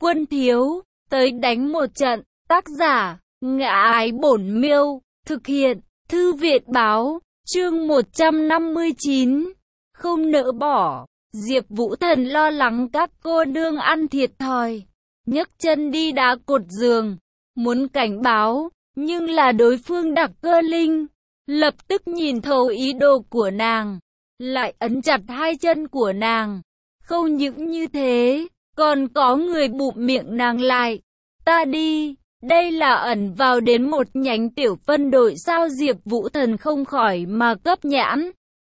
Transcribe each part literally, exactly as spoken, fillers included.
quân thiếu, tới đánh một trận. Tác giả, Ngã Ái Bổn Miêu, thực hiện, Thư viện Báo, chương một trăm năm mươi chín. Không nỡ bỏ. Diệp Vũ Thần lo lắng các cô nương ăn thiệt thòi, nhấc chân đi đá cột giường, muốn cảnh báo, nhưng là đối phương Đặc Cơ Linh, lập tức nhìn thấu ý đồ của nàng, lại ấn chặt hai chân của nàng. Không những như thế, còn có người bụm miệng nàng lại. Ta đi, đây là ẩn vào đến một nhánh tiểu phân đội sao? Diệp Vũ Thần không khỏi mà cấp nhãn.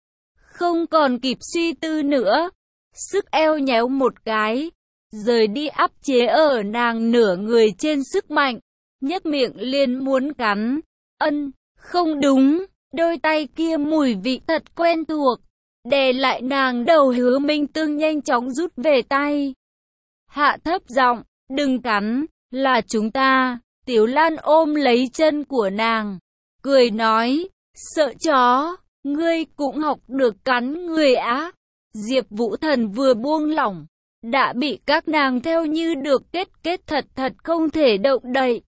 Không còn kịp suy tư nữa, sức eo nhéo một cái, rời đi áp chế ở nàng nửa người trên sức mạnh, nhếch miệng liền muốn cắn. Ân, không đúng, đôi tay kia mùi vị thật quen thuộc, đè lại nàng đầu. Hứa Minh Tương nhanh chóng rút về tay, hạ thấp giọng, đừng cắn, là chúng ta. Tiểu Lan ôm lấy chân của nàng, cười nói, sợ chó, ngươi cũng học được cắn người á. Diệp Vũ Thần vừa buông lỏng, đã bị các nàng theo như được kết kết thật thật không thể động đậy.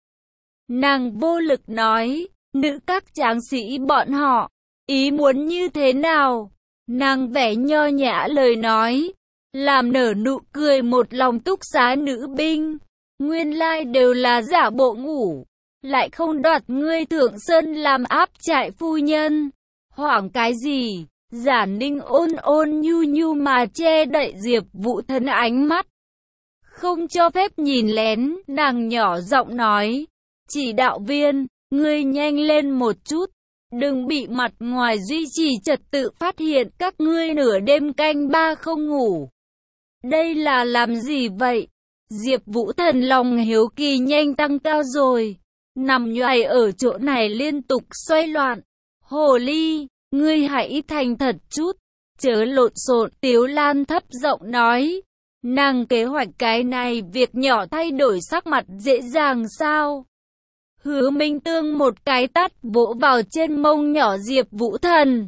Nàng vô lực nói, nữ các tráng sĩ bọn họ, ý muốn như thế nào? Nàng vẻ nho nhã lời nói, làm nở nụ cười một lòng túc xá nữ binh. Nguyên lai đều là giả bộ ngủ, lại không đoạt ngươi Thượng Sơn làm áp trại phu nhân. Hoảng cái gì? Giản Ninh ôn ôn nhu nhu mà che đậy Diệp Vũ Thần ánh mắt, không cho phép nhìn lén. Nàng nhỏ giọng nói, chỉ đạo viên, ngươi nhanh lên một chút, đừng bị mặt ngoài duy trì trật tự phát hiện các ngươi nửa đêm canh ba không ngủ. Đây là làm gì vậy? Diệp Vũ Thần lòng hiếu kỳ nhanh tăng cao rồi, nằm nhoài ở chỗ này liên tục xoay loạn. Hồ ly, ngươi hãy thành thật chút, chớ lộn xộn. Tiếu Lan thấp giọng nói, nàng kế hoạch cái này việc nhỏ thay đổi sắc mặt dễ dàng sao? Hứa Minh Tương một cái tát vỗ vào trên mông nhỏ Diệp Vũ Thần.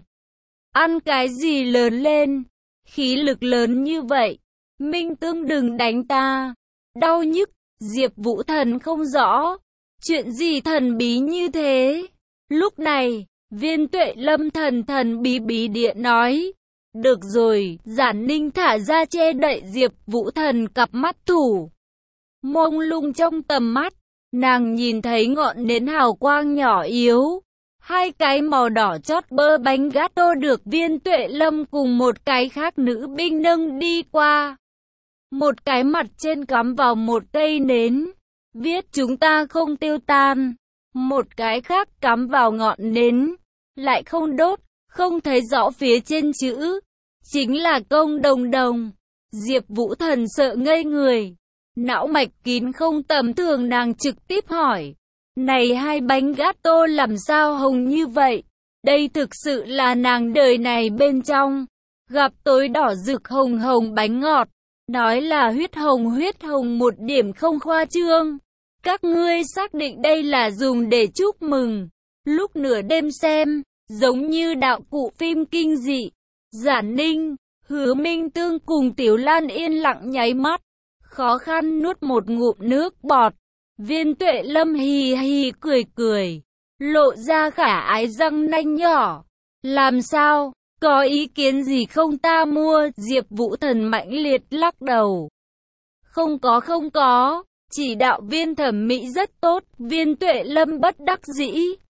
Ăn cái gì lớn lên, khí lực lớn như vậy? Minh Tương đừng đánh ta, đau nhức. Diệp Vũ Thần không rõ, chuyện gì thần bí như thế? Lúc này, Viên Tuệ Lâm thần thần bí bí điện nói, được rồi. Giản Ninh thả ra che đậy Diệp Vũ Thần cặp mắt thủ mông lung trong tầm mắt, nàng nhìn thấy ngọn nến hào quang nhỏ yếu, hai cái màu đỏ chót bơ bánh gato được Viên Tuệ Lâm cùng một cái khác nữ binh nâng đi qua. Một cái mặt trên cắm vào một cây nến, viết chúng ta không tiêu tan. Một cái khác cắm vào ngọn nến, lại không đốt, không thấy rõ phía trên chữ, chính là công đồng đồng. Diệp Vũ Thần sợ ngây người, não mạch kín không tầm thường. Nàng trực tiếp hỏi, này hai bánh gato làm sao hồng như vậy? Đây thực sự là nàng đời này bên trong gặp tối đỏ rực hồng hồng bánh ngọt, nói là huyết hồng huyết hồng một điểm không khoa trương. Các ngươi xác định đây là dùng để chúc mừng lúc nửa đêm xem, giống như đạo cụ phim kinh dị. Giản Ninh, Hứa Minh Tương cùng Tiểu Lan yên lặng nháy mắt, khó khăn nuốt một ngụm nước bọt. Viên Tuệ Lâm hì hì cười cười, lộ ra khả ái răng nanh nhỏ. Làm sao? Có ý kiến gì không ta mua? Diệp Vũ Thần mãnh liệt lắc đầu. Không có không có, chỉ đạo viên thẩm mỹ rất tốt. Viên Tuệ Lâm bất đắc dĩ.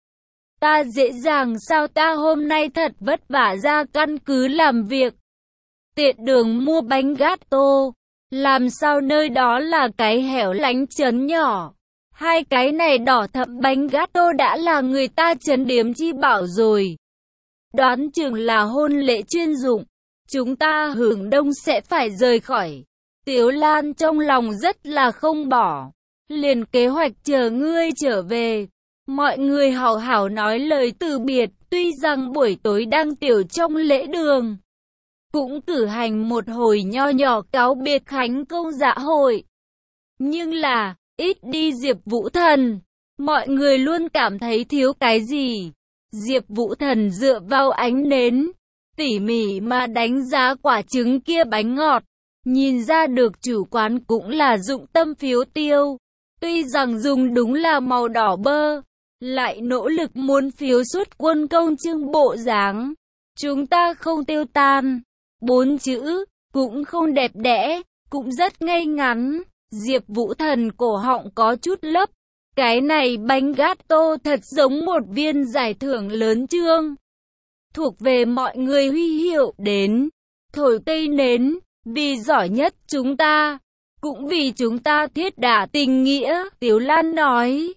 Ta dễ dàng sao? Ta hôm nay thật vất vả ra căn cứ làm việc, tiện đường mua bánh gato, làm sao nơi đó là cái hẻo lánh trấn nhỏ. Hai cái này đỏ thẫm bánh gato đã là người ta trấn điếm chi bảo rồi. Đoán chừng là hôn lễ chuyên dụng, chúng ta hưởng đông sẽ phải rời khỏi. Tiếu Lan trong lòng rất là không bỏ, liền kế hoạch chờ ngươi trở về. Mọi người hào hào nói lời từ biệt, tuy rằng buổi tối đang tiểu trong lễ đường, cũng cử hành một hồi nho nhỏ cáo biệt khánh công dạ hội. Nhưng là, ít đi Diệp Vũ Thần, mọi người luôn cảm thấy thiếu cái gì. Diệp Vũ Thần dựa vào ánh nến, tỉ mỉ mà đánh giá quả trứng kia bánh ngọt, Nhìn ra được chủ quán cũng là dụng tâm phiếu tiêu. Tuy rằng dùng đúng là màu đỏ bơ, lại nỗ lực muốn phiếu xuất quân công trương bộ dáng. Chúng ta không tiêu tan. Bốn chữ, cũng không đẹp đẽ, cũng rất ngây ngắn. Diệp Vũ Thần cổ họng có chút lấp. Cái này bánh gato thật giống một viên giải thưởng lớn chương. Thuộc về mọi người huy hiệu đến. Thổi cây nến, vì giỏi nhất chúng ta. Cũng vì chúng ta thiết đả tình nghĩa, Tiếu Lan nói.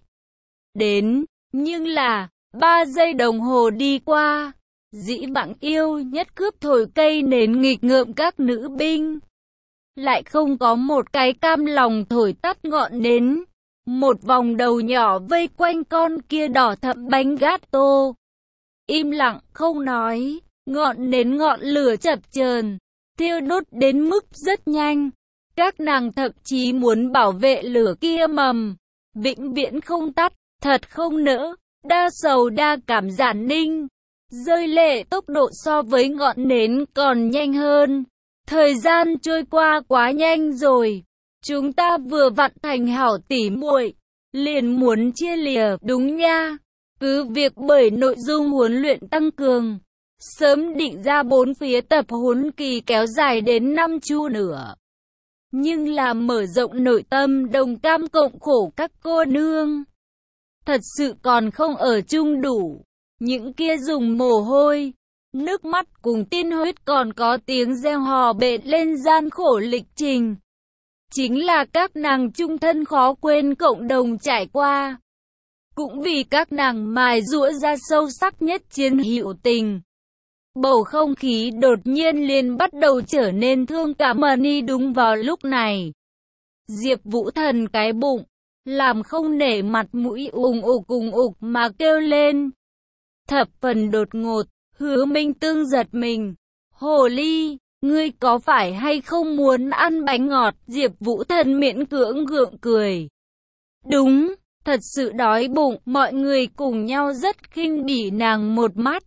Đến, nhưng là, ba giây đồng hồ đi qua. Dĩ vãng yêu nhất cướp thổi cây nến nghịch ngợm các nữ binh. Lại không có một cái cam lòng thổi tắt ngọn nến. Một vòng đầu nhỏ vây quanh con kia đỏ thẫm bánh gato. Im lặng không nói, ngọn nến ngọn lửa chập chờn, thiêu đốt đến mức rất nhanh. Các nàng thậm chí muốn bảo vệ lửa kia mầm, vĩnh viễn không tắt, thật không nỡ. Đa sầu đa cảm Giản Ninh, rơi lệ tốc độ so với ngọn nến còn nhanh hơn. Thời gian trôi qua quá nhanh rồi. Chúng ta vừa vặn thành hảo tỉ muội, liền muốn chia lìa, đúng nha. Cứ việc bởi nội dung huấn luyện tăng cường, sớm định ra bốn phía tập huấn kỳ kéo dài đến năm chu nữa. Nhưng là mở rộng nội tâm đồng cam cộng khổ các cô nương. Thật sự còn không ở chung đủ. Những kia dùng mồ hôi, nước mắt cùng tiên huyết còn có tiếng reo hò bệ lên gian khổ lịch trình. Chính là các nàng chung thân khó quên cộng đồng trải qua. Cũng vì các nàng mài giũa ra sâu sắc nhất chiến hữu tình. Bầu không khí đột nhiên liền bắt đầu trở nên thương cảm đi đúng vào lúc này. Diệp Vũ Thần cái bụng, làm không nể mặt mũi ùng ục ùng ục mà kêu lên. Thập phần đột ngột, Hứa Minh Tương giật mình. Hồ ly, ngươi có phải hay không muốn ăn bánh ngọt? Diệp Vũ Thần miễn cưỡng gượng cười. Đúng, thật sự đói bụng, mọi người cùng nhau rất khinh bỉ nàng một mắt.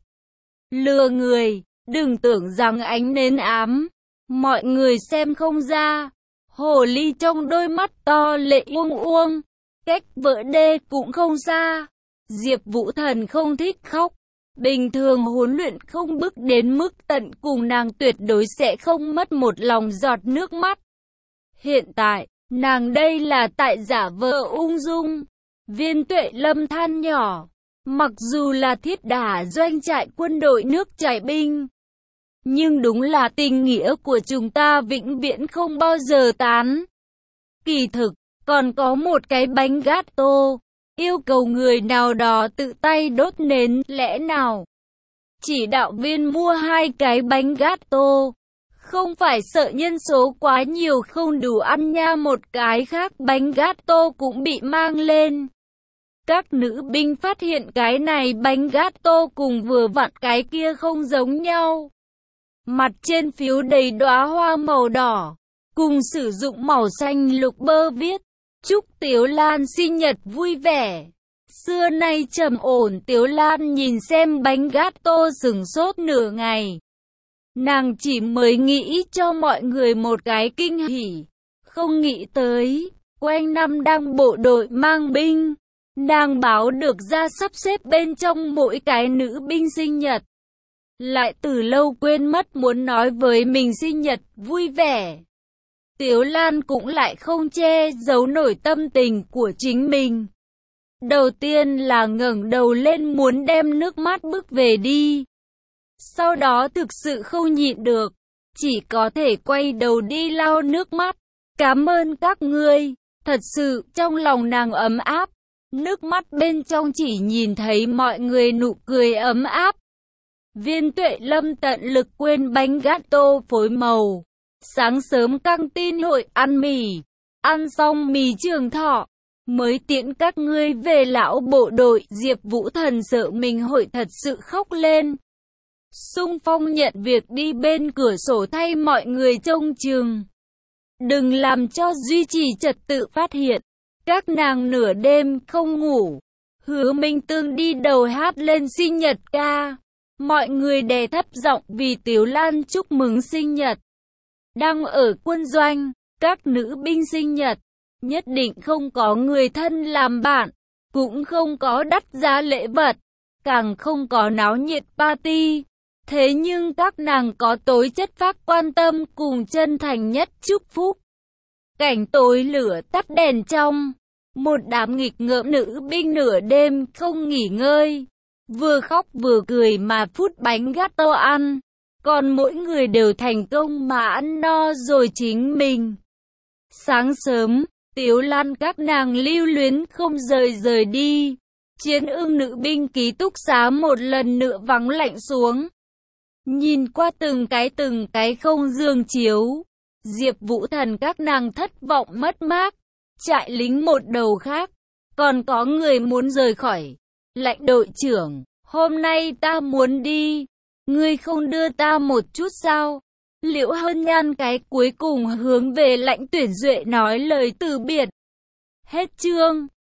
Lừa người, đừng tưởng rằng ánh nến ám, mọi người xem không ra. Hồ ly trong đôi mắt to lệ uông uông, cách vỡ đê cũng không xa. Diệp Vũ Thần không thích khóc. Bình thường huấn luyện không bức đến mức tận cùng nàng tuyệt đối sẽ không mất một lòng giọt nước mắt. Hiện tại, nàng đây là tại giả vờ ung dung. Viên Tuệ Lâm than nhỏ. Mặc dù là thiết đả doanh trại quân đội nước chảy binh, nhưng đúng là tình nghĩa của chúng ta vĩnh viễn không bao giờ tán. Kỳ thực, còn có một cái bánh gato, yêu cầu người nào đó tự tay đốt nến, lẽ nào chỉ đạo viên mua hai cái bánh gato, không phải sợ nhân số quá nhiều không đủ ăn nha. Một cái khác bánh gato cũng bị mang lên. Các nữ binh phát hiện cái này bánh gato cùng vừa vặn cái kia không giống nhau. Mặt trên phiếu đầy đóa hoa màu đỏ, cùng sử dụng màu xanh lục bơ viết chúc Tiếu Lan sinh nhật vui vẻ. Xưa nay trầm ổn Tiếu Lan nhìn xem bánh gato sửng sốt nửa ngày. Nàng chỉ mới nghĩ cho mọi người một cái kinh hỉ, không nghĩ tới, quanh năm đang bộ đội mang binh. Nàng báo được ra sắp xếp bên trong mỗi cái nữ binh sinh nhật. Lại từ lâu quên mất muốn nói với mình sinh nhật vui vẻ. Tiếu Lan cũng lại không che giấu nổi tâm tình của chính mình. Đầu tiên là ngẩng đầu lên muốn đem nước mắt bước về đi. Sau đó thực sự không nhịn được, chỉ có thể quay đầu đi lau nước mắt. Cảm ơn các ngươi, thật sự trong lòng nàng ấm áp. Nước mắt bên trong chỉ nhìn thấy mọi người nụ cười ấm áp. Viên Tuệ Lâm tận lực quên bánh gato phối màu. Sáng sớm căng tin hội ăn mì. Ăn xong mì Trường Thọ, mới tiễn các ngươi về lão bộ đội. Diệp Vũ Thần sợ mình hội thật sự khóc lên. Xung phong nhận việc đi bên cửa sổ thay mọi người trông chừng. Đừng làm cho duy trì trật tự phát hiện. Các nàng nửa đêm không ngủ. Hứa Minh Tương đi đầu hát lên sinh nhật ca. Mọi người đè thấp giọng vì Tiếu Lan chúc mừng sinh nhật. đang ở quân doanh, các nữ binh sinh nhật, nhất định không có người thân làm bạn, cũng không có đắt giá lễ vật, càng không có náo nhiệt party. Thế nhưng các nàng có tối chất phác quan tâm cùng chân thành nhất chúc phúc. Cảnh tối lửa tắt đèn trong, một đám nghịch ngợm nữ binh nửa đêm không nghỉ ngơi, vừa khóc vừa cười mà phút bánh gato ăn, còn mỗi người đều thành công mà ăn no rồi chính mình. Sáng sớm, Tiếu Lan các nàng lưu luyến không rời rời đi, Chiến Ưng nữ binh ký túc xá một lần nữa vắng lạnh xuống. Nhìn qua từng cái từng cái không giường chiếu, Diệp Vũ Thần các nàng thất vọng mất mát. Trại lính một đầu khác, còn có người muốn rời khỏi. Lãnh đội trưởng, hôm nay ta muốn đi, ngươi không đưa ta một chút sao? Liễu Hân Nhan cái cuối cùng hướng về Lãnh Tuyển Duệ nói lời từ biệt. Hết chương.